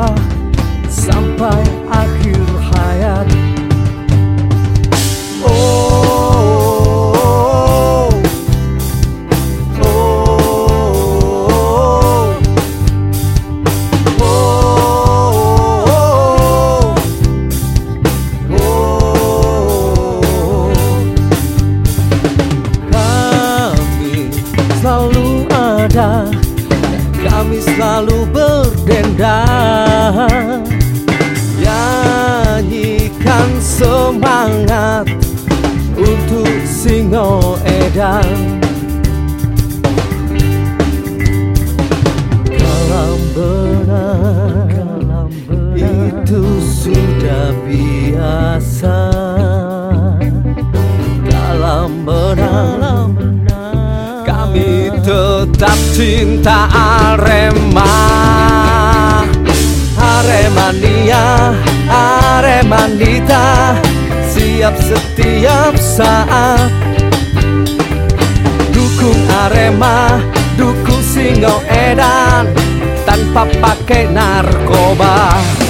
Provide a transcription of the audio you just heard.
sampai akhir hayat. Selalu ada, kami selalu berdendang, nyanyikan semangat untuk Singoedan. Kalam benar itu sudah biasa. Kalam benar kami tetap cinta Arema. Aremania, Aremanita, siap setiap saat. Dukung Arema, dukung Singoedan, tanpa pakai narkoba.